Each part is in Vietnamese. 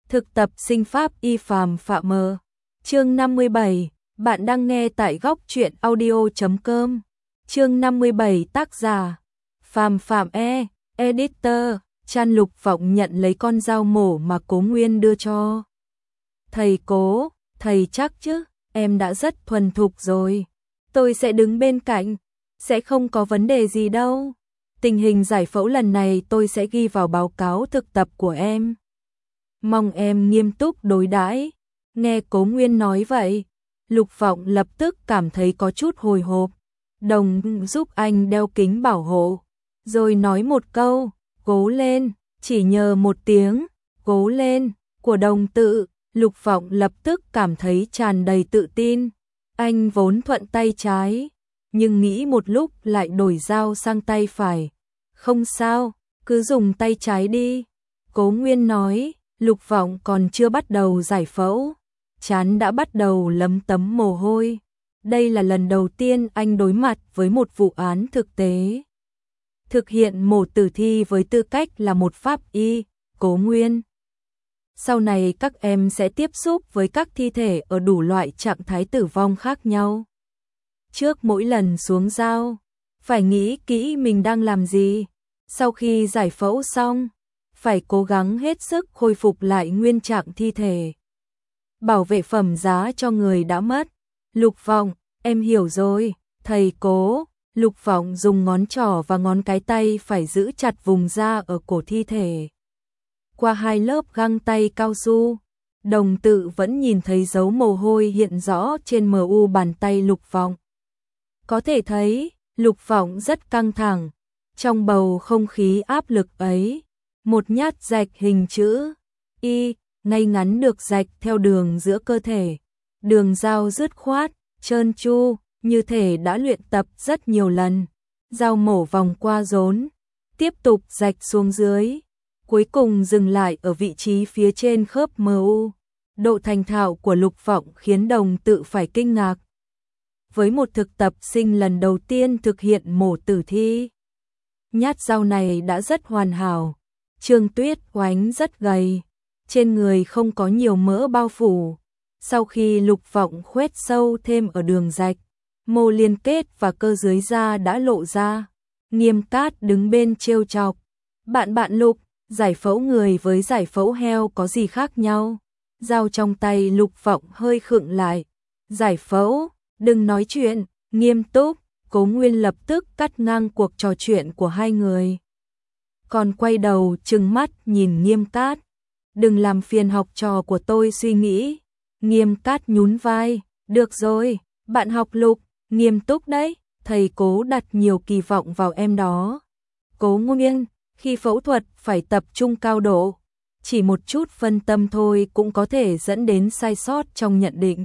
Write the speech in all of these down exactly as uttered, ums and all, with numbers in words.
Thực tập sinh pháp y Phàm Phạm mờ. Chương năm mươi bảy, bạn đang nghe tại góc truyện audio chấm com. Chương năm mươi bảy tác giả Phàm Phạm E, editor, Chan Lục Vọng nhận lấy con dao mổ mà Cố Nguyên đưa cho. Thầy Cố, thầy chắc chứ, em đã rất thuần thục rồi. Tôi sẽ đứng bên cạnh, sẽ không có vấn đề gì đâu. Tình hình giải phẫu lần này tôi sẽ ghi vào báo cáo thực tập của em. Mong em nghiêm túc đối đãi. Nghe Cố Nguyên nói vậy, Lục Vọng lập tức cảm thấy có chút hồi hộp. Đồng giúp anh đeo kính bảo hộ, rồi nói một câu, cố lên, chỉ nhờ một tiếng, cố lên, của đồng tự. Lục Vọng lập tức cảm thấy tràn đầy tự tin. Anh vốn thuận tay trái, nhưng nghĩ một lúc lại đổi dao sang tay phải. Không sao, cứ dùng tay trái đi. Cố Nguyên nói. Lục Vọng còn chưa bắt đầu giải phẫu, trán đã bắt đầu lấm tấm mồ hôi. Đây là lần đầu tiên anh đối mặt với một vụ án thực tế. Thực hiện mổ tử thi với tư cách là một pháp y, Cố Nguyên. Sau này các em sẽ tiếp xúc với các thi thể ở đủ loại trạng thái tử vong khác nhau. Trước mỗi lần xuống dao, phải nghĩ kỹ mình đang làm gì. Sau khi giải phẫu xong, phải cố gắng hết sức khôi phục lại nguyên trạng thi thể. Bảo vệ phẩm giá cho người đã mất. Lục Vọng, em hiểu rồi, thầy Cố. Lục Vọng dùng ngón trỏ và ngón cái tay phải giữ chặt vùng da ở cổ thi thể. Qua hai lớp găng tay cao su, đồng tự vẫn nhìn thấy dấu mồ hôi hiện rõ trên mờ u bàn tay Lục Vọng. Có thể thấy, Lục Vọng rất căng thẳng. Trong bầu không khí áp lực ấy, một nhát rạch hình chữ Y ngay ngắn được rạch theo đường giữa cơ thể. Đường dao dứt khoát, trơn tru, như thể đã luyện tập rất nhiều lần. Dao mổ vòng qua rốn, tiếp tục rạch xuống dưới, cuối cùng dừng lại ở vị trí phía trên khớp em u. Độ thành thạo của Lục Vọng khiến đồng tự phải kinh ngạc. Với một thực tập sinh lần đầu tiên thực hiện mổ tử thi, nhát dao này đã rất hoàn hảo. Trương Tuyết Oánh rất gầy, trên người không có nhiều mỡ bao phủ. Sau khi Lục Vọng khuét sâu thêm ở đường rạch, mô liên kết và cơ dưới da đã lộ ra. Nghiêm Cát đứng bên trêu chọc. Bạn bạn Lục, giải phẫu người với giải phẫu heo có gì khác nhau? Dao trong tay Lục Vọng hơi khựng lại. Giải phẫu, đừng nói chuyện, nghiêm túc. Cố Nguyên lập tức cắt ngang cuộc trò chuyện của hai người. Còn quay đầu trừng mắt nhìn Nghiêm Cát. Đừng làm phiền học trò của tôi suy nghĩ. Nghiêm Cát nhún vai. Được rồi, bạn học Lục, nghiêm túc đấy. Thầy Cố đặt nhiều kỳ vọng vào em đó. Cố Nguyên, khi phẫu thuật phải tập trung cao độ. Chỉ một chút phân tâm thôi cũng có thể dẫn đến sai sót trong nhận định.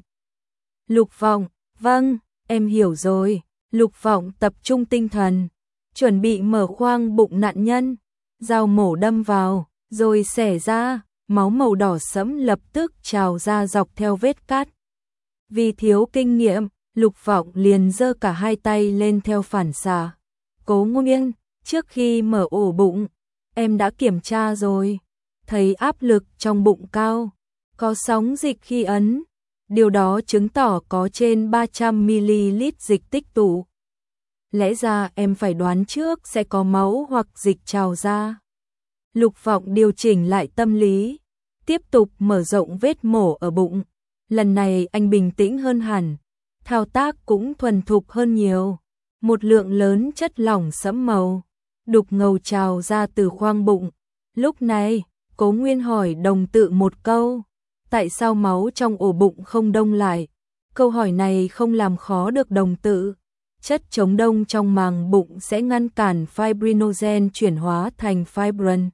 Lục Vọng, vâng, em hiểu rồi. Lục Vọng tập trung tinh thần, chuẩn bị mở khoang bụng nạn nhân. Dao mổ đâm vào, rồi xẻ ra, máu màu đỏ sẫm lập tức trào ra dọc theo vết cắt. Vì thiếu kinh nghiệm, Lục Vọng liền giơ cả hai tay lên theo phản xạ. Cố Nguyên, trước khi mở ổ bụng, em đã kiểm tra rồi. Thấy áp lực trong bụng cao, có sóng dịch khi ấn. Điều đó chứng tỏ có trên ba trăm mi-li-lít dịch tích tụ. Lẽ ra em phải đoán trước sẽ có máu hoặc dịch trào ra. Lục Vọng điều chỉnh lại tâm lý, tiếp tục mở rộng vết mổ ở bụng. Lần này anh bình tĩnh hơn hẳn, thao tác cũng thuần thục hơn nhiều. Một lượng lớn chất lỏng sẫm màu, đục ngầu trào ra từ khoang bụng. Lúc này, Cố Nguyên hỏi đồng tự một câu. Tại sao máu trong ổ bụng không đông lại? Câu hỏi này không làm khó được đồng tự. Chất chống đông trong màng bụng sẽ ngăn cản fibrinogen chuyển hóa thành fibrin.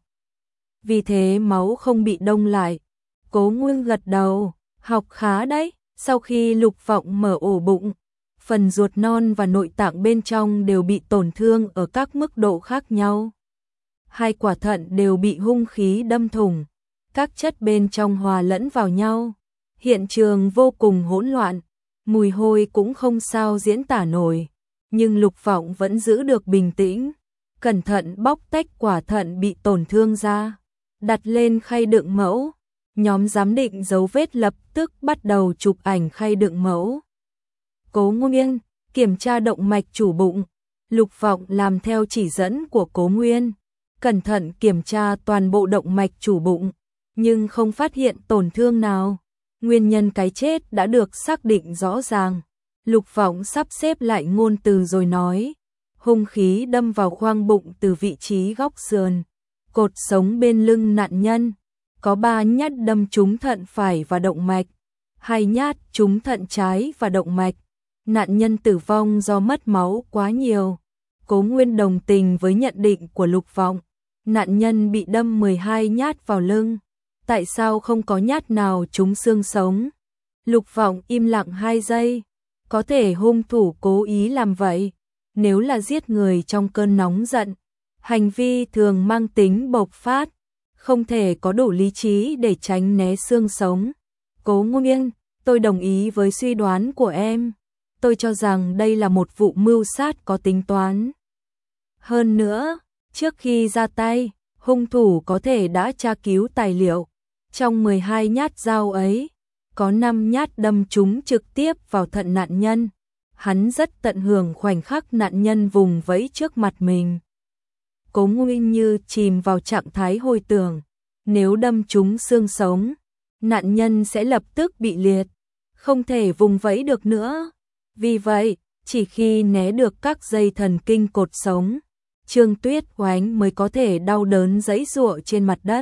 Vì thế máu không bị đông lại. Cố Nguyên gật đầu, học khá đấy. Sau khi Lục Vọng mở ổ bụng, phần ruột non và nội tạng bên trong đều bị tổn thương ở các mức độ khác nhau. Hai quả thận đều bị hung khí đâm thủng. Các chất bên trong hòa lẫn vào nhau. Hiện trường vô cùng hỗn loạn. Mùi hôi cũng không sao diễn tả nổi. Nhưng Lục Vọng vẫn giữ được bình tĩnh. Cẩn thận bóc tách quả thận bị tổn thương ra. Đặt lên khay đựng mẫu. Nhóm giám định dấu vết lập tức bắt đầu chụp ảnh khay đựng mẫu. Cố Nguyên, kiểm tra động mạch chủ bụng. Lục Vọng làm theo chỉ dẫn của Cố Nguyên, cẩn thận kiểm tra toàn bộ động mạch chủ bụng, nhưng không phát hiện tổn thương nào. Nguyên nhân cái chết đã được xác định rõ ràng. Lục Vọng sắp xếp lại ngôn từ rồi nói, hung khí đâm vào khoang bụng từ vị trí góc sườn, cột sống bên lưng nạn nhân, có ba nhát đâm trúng thận phải và động mạch, hai nhát trúng thận trái và động mạch. Nạn nhân tử vong do mất máu quá nhiều. Cố Nguyên đồng tình với nhận định của Lục Vọng. Nạn nhân bị đâm mười hai nhát vào lưng. Tại sao không có nhát nào trúng xương sống? Lục Vọng im lặng hai giây. Có thể hung thủ cố ý làm vậy. Nếu là giết người trong cơn nóng giận, hành vi thường mang tính bộc phát, không thể có đủ lý trí để tránh né xương sống. Cố Nguyên, tôi đồng ý với suy đoán của em. Tôi cho rằng đây là một vụ mưu sát có tính toán. Hơn nữa, trước khi ra tay, hung thủ có thể đã tra cứu tài liệu. Trong mười hai nhát dao ấy, có năm nhát đâm trúng trực tiếp vào thận nạn nhân. Hắn rất tận hưởng khoảnh khắc nạn nhân vùng vẫy trước mặt mình. Cố Nguyên như chìm vào trạng thái hồi tưởng. Nếu đâm trúng xương sống, nạn nhân sẽ lập tức bị liệt, không thể vùng vẫy được nữa. Vì vậy, chỉ khi né được các dây thần kinh cột sống, Trương Tuyết Oánh mới có thể đau đớn giãy giụa trên mặt đất.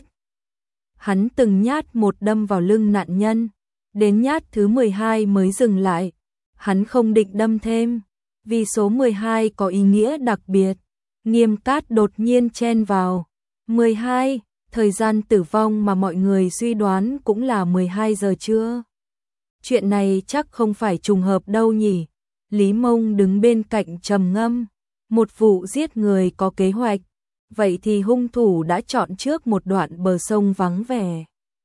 Hắn từng nhát một đâm vào lưng nạn nhân, đến nhát thứ mười hai mới dừng lại. Hắn không định đâm thêm, vì số mười hai có ý nghĩa đặc biệt. Nghiêm Cát đột nhiên chen vào. mười hai, thời gian tử vong mà mọi người suy đoán cũng là mười hai giờ trưa. Chuyện này chắc không phải trùng hợp đâu nhỉ. Lý Mông đứng bên cạnh trầm ngâm. Một vụ giết người có kế hoạch, vậy thì hung thủ đã chọn trước một đoạn bờ sông vắng vẻ,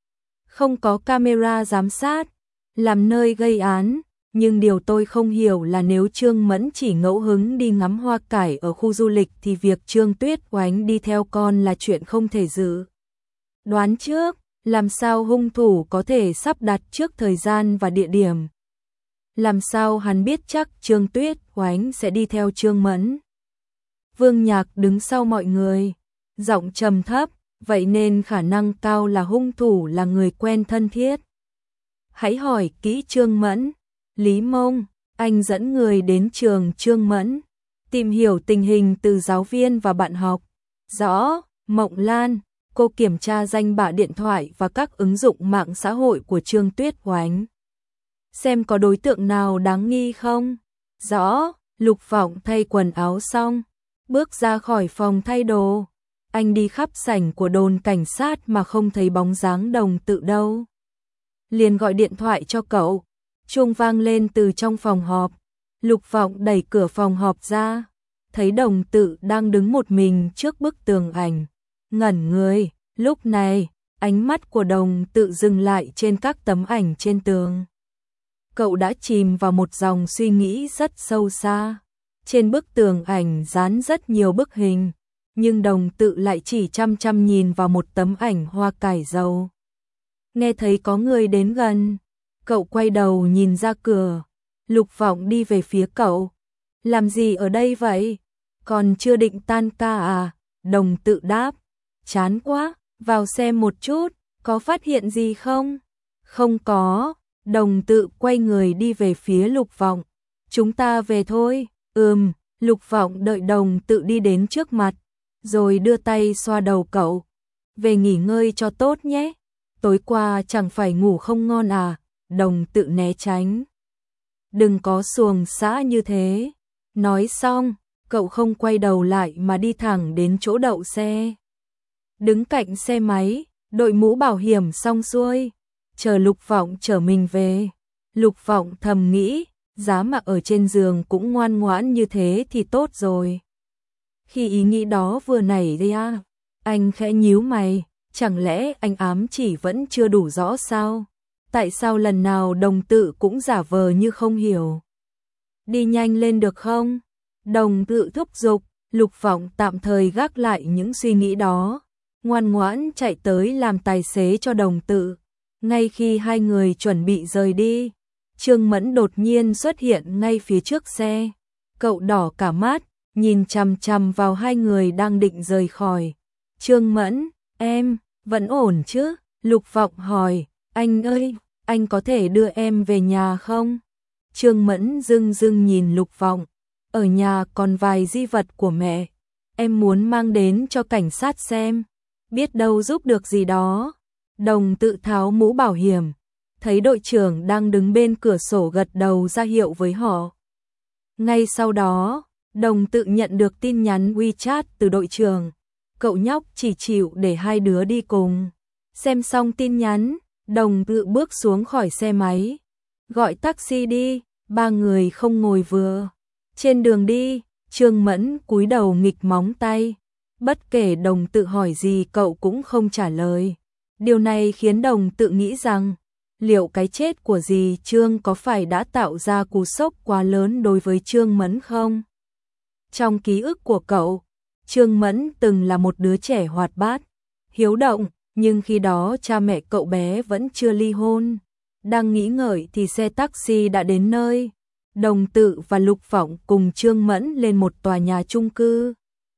không có camera giám sát, làm nơi gây án. Nhưng điều tôi không hiểu là nếu Trương Mẫn chỉ ngẫu hứng đi ngắm hoa cải ở khu du lịch thì việc Trương Tuyết Oánh đi theo con là chuyện không thể dự đoán trước. Làm sao hung thủ có thể sắp đặt trước thời gian và địa điểm? Làm sao hắn biết chắc Trương Tuyết Oánh sẽ đi theo Trương Mẫn? Vương Nhạc đứng sau mọi người, giọng trầm thấp, vậy nên khả năng cao là hung thủ là người quen thân thiết. Hãy hỏi kỹ Trương Mẫn. Lý Mông, anh dẫn người đến trường Trương Mẫn, tìm hiểu tình hình từ giáo viên và bạn học. Rõ. Mộng Lan, cô kiểm tra danh bạ điện thoại và các ứng dụng mạng xã hội của Trương Tuyết Oánh, xem có đối tượng nào đáng nghi không. Rõ. Lục Vọng thay quần áo xong, bước ra khỏi phòng thay đồ. Anh đi khắp sảnh của đồn cảnh sát mà không thấy bóng dáng Đồng Tự đâu. Liền gọi điện thoại cho cậu. Chuông vang lên từ trong phòng họp. Lục Vọng đẩy cửa phòng họp ra, thấy Đồng Tự đang đứng một mình trước bức tường ảnh, ngẩn người. Lúc này, ánh mắt của Đồng Tự dừng lại trên các tấm ảnh trên tường. Cậu đã chìm vào một dòng suy nghĩ rất sâu xa. Trên bức tường ảnh dán rất nhiều bức hình, nhưng Đồng Tự lại chỉ chăm chăm nhìn vào một tấm ảnh hoa cải dầu. Nghe thấy có người đến gần, cậu quay đầu nhìn ra cửa. Lục Vọng đi về phía cậu. Làm gì ở đây vậy? Còn chưa định tan ca à? Đồng Tự đáp. Chán quá, vào xem một chút, có phát hiện gì không? Không có. Đồng Tự quay người đi về phía Lục Vọng. Chúng ta về thôi. Ừm. Lục Vọng đợi Đồng Tự đi đến trước mặt, rồi đưa tay xoa đầu cậu. Về nghỉ ngơi cho tốt nhé. Tối qua chẳng phải ngủ không ngon à? Đồng Tự né tránh. Đừng có xuồng xã như thế. Nói xong, cậu không quay đầu lại mà đi thẳng đến chỗ đậu xe. Đứng cạnh xe máy, đội mũ bảo hiểm xong xuôi, chờ Lục Vọng chở mình về. Lục Vọng thầm nghĩ, giá mà ở trên giường cũng ngoan ngoãn như thế thì tốt rồi. Khi ý nghĩ đó vừa nảy ra, anh khẽ nhíu mày, chẳng lẽ anh ám chỉ vẫn chưa đủ rõ sao? Tại sao lần nào Đồng Tự cũng giả vờ như không hiểu? Đi nhanh lên được không? Đồng Tự thúc giục. Lục Vọng tạm thời gác lại những suy nghĩ đó, ngoan ngoãn chạy tới làm tài xế cho Đồng Tự. Ngay khi hai người chuẩn bị rời đi, Trương Mẫn đột nhiên xuất hiện ngay phía trước xe. Cậu đỏ cả mắt, nhìn chằm chằm vào hai người đang định rời khỏi. Trương Mẫn, em, vẫn ổn chứ? Lục Vọng hỏi, anh ơi, anh có thể đưa em về nhà không? Trương Mẫn dưng dưng nhìn Lục Vọng, ở nhà còn vài di vật của mẹ, em muốn mang đến cho cảnh sát xem, biết đâu giúp được gì đó. Đồng Tự tháo mũ bảo hiểm, thấy đội trưởng đang đứng bên cửa sổ gật đầu ra hiệu với họ. Ngay sau đó, Đồng Tự nhận được tin nhắn WeChat từ đội trưởng, cậu nhóc chỉ chịu để hai đứa đi cùng. Xem xong tin nhắn, Đồng Tự bước xuống khỏi xe máy, gọi taxi đi, ba người không ngồi vừa. Trên đường đi, Trương Mẫn cúi đầu nghịch móng tay, bất kể Đồng Tự hỏi gì cậu cũng không trả lời. Điều này khiến Đồng Tự nghĩ rằng, liệu cái chết của dì Trương có phải đã tạo ra cú sốc quá lớn đối với Trương Mẫn không? Trong ký ức của cậu, Trương Mẫn từng là một đứa trẻ hoạt bát, hiếu động, nhưng khi đó cha mẹ cậu bé vẫn chưa ly hôn. Đang nghĩ ngợi thì xe taxi đã đến nơi. Đồng Tự và Lục Vọng cùng Trương Mẫn lên một tòa nhà chung cư.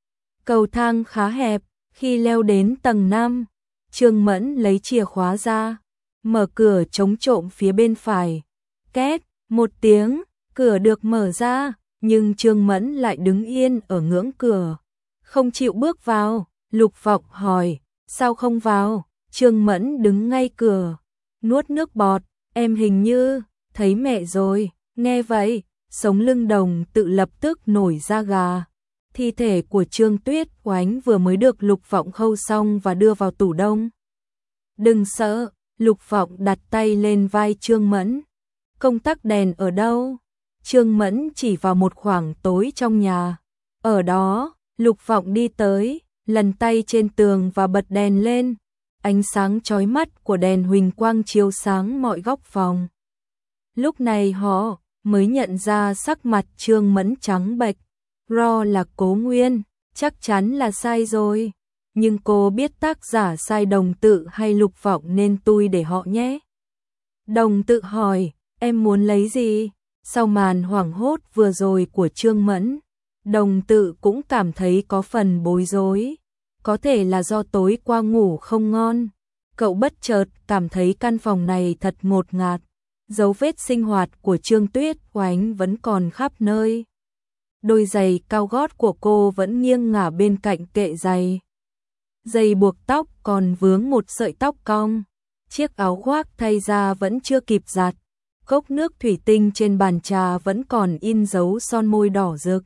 Cầu thang khá hẹp, khi leo đến tầng năm, Trương Mẫn lấy chìa khóa ra, mở cửa chống trộm phía bên phải. Két, một tiếng, cửa được mở ra, nhưng Trương Mẫn lại đứng yên ở ngưỡng cửa, không chịu bước vào. Lục Vọng hỏi, sao không vào? Trương Mẫn đứng ngay cửa, nuốt nước bọt, em hình như thấy mẹ rồi. Nghe vậy, sống lưng Đồng Tự lập tức nổi da gà. Thi thể của Trương Tuyết Oánh vừa mới được Lục Vọng khâu xong và đưa vào tủ đông. Đừng sợ, Lục Vọng đặt tay lên vai Trương Mẫn. Công tắc đèn ở đâu? Trương Mẫn chỉ vào một khoảng tối trong nhà. Ở đó, Lục Vọng đi tới, lần tay trên tường và bật đèn lên. Ánh sáng chói mắt của đèn huỳnh quang chiếu sáng mọi góc phòng. Lúc này họ mới nhận ra sắc mặt Trương Mẫn trắng bệch. Ro là Cố Nguyên, chắc chắn là sai rồi. Nhưng cô biết tác giả sai Đồng Tự hay Lục Vọng nên tui để họ nhé. Đồng Tự hỏi, em muốn lấy gì? Sau màn hoảng hốt vừa rồi của Trương Mẫn, Đồng Tự cũng cảm thấy có phần bối rối. Có thể là do tối qua ngủ không ngon. Cậu bất chợt cảm thấy căn phòng này thật ngột ngạt. Dấu vết sinh hoạt của Trương Tuyết Oánh vẫn còn khắp nơi. Đôi giày cao gót của cô vẫn nghiêng ngả bên cạnh kệ giày. Dây buộc tóc còn vướng một sợi tóc cong. Chiếc áo khoác thay ra vẫn chưa kịp giặt. Cốc nước thủy tinh trên bàn trà vẫn còn in dấu son môi đỏ rực.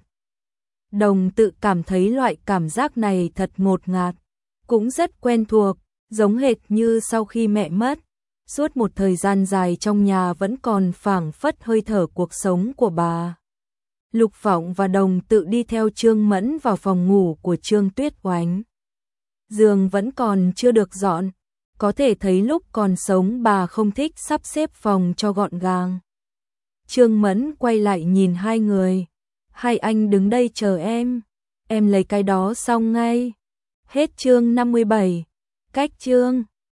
Đồng Tự cảm thấy loại cảm giác này thật ngột ngạt, cũng rất quen thuộc, giống hệt như sau khi mẹ mất. Suốt một thời gian dài trong nhà vẫn còn phảng phất hơi thở cuộc sống của bà. Lục Vọng và Đồng Tự đi theo Trương Mẫn vào phòng ngủ của Trương Tuyết Oánh. Giường vẫn còn chưa được dọn, có thể thấy lúc còn sống bà không thích sắp xếp phòng cho gọn gàng. Trương Mẫn quay lại nhìn hai người. Hai anh đứng đây chờ em, em lấy cái đó xong ngay. Hết chương năm mươi bảy. Cách chương